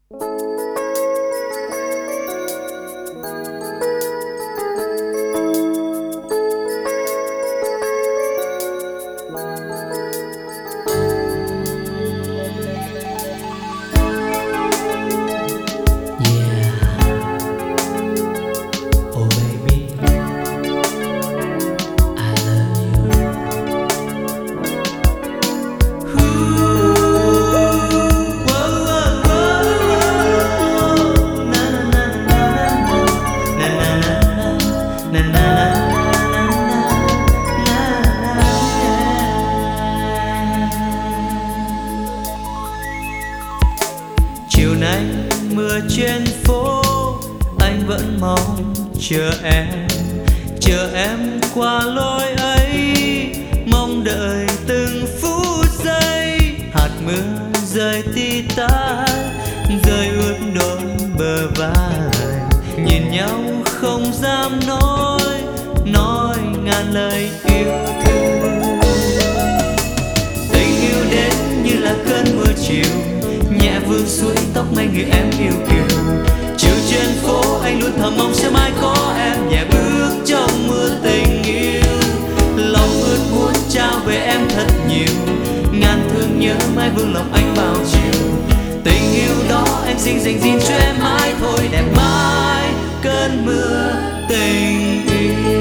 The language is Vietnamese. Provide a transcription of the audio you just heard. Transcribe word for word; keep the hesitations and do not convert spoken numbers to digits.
Chiều nay mưa trên phố, anh vẫn mong chờ em, chờ em qua lối ấy, mong đợi từng phút giây. Hạt mưa rơi tí tách, rơi ướt đôi bờ vai, nhìn nhau không dám nói, nói ngàn lời yêu thương. Tình yêu đến như là cơn mưa chiều, nhẹ vương suối tóc mấy người em yêu kiều. Chiều trên phố anh luôn thầm mong sẽ mãi có em, nhẹ bước trong mưa tình yêu. Lòng ước muốn trao về em thật nhiều, ngàn thương nhớ mãi vương lòng anh bao chiều. Tình yêu đó em xin dành riêng cho em mãi thôi, đẹp mãi cơn mưa tình yêu.